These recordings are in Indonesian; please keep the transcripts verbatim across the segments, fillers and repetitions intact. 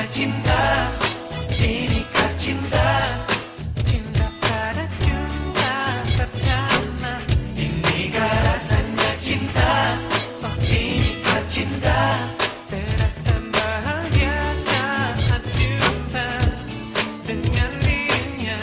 rasanya cinta, inikah cinta, cinta pada jumpa pertama. Inikah rasanya cinta, oh inikah cinta, terasa bahagia saat jumpa dengan dirinya.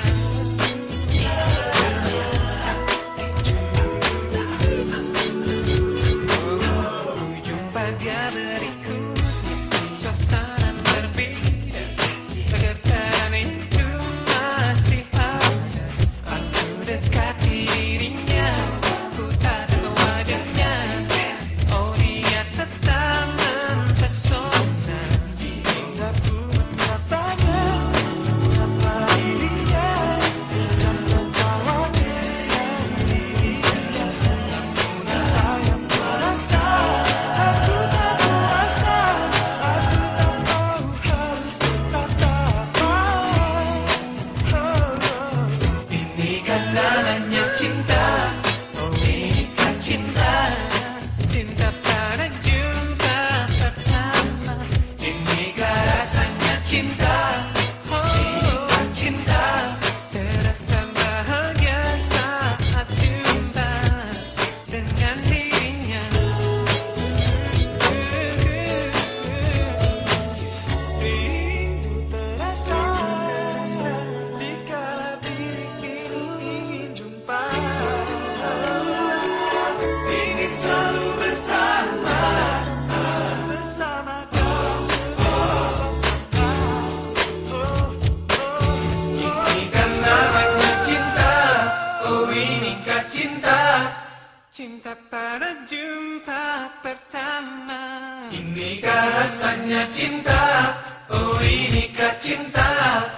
Oh, jumpa dia berikut suasana berbeda, kegetaran itu masih ada. Aku dekati dirinya, ku tatap wajahnya, oh dia tetap mempesona. Hingga ku menatanya, menata dirinya, dan tertawa dengan dirinya. Namun apa yang merasa, aku tak kuasa. Inikah namanya cinta, oh inikah cinta, cinta pada jumpa pertama. Inikah rasanya cinta, oh inikah cinta, terasa bahagia saat jumpa dengan dirinya. Rindu terasa dikala diri ini ingin jumpa, ingin selalu bersama, bersama kau seluruh suasana. Inikah namanya cinta, oh inikah cinta, cinta pada jumpa pertama. Inikah rasanya cinta, oh inikah cinta,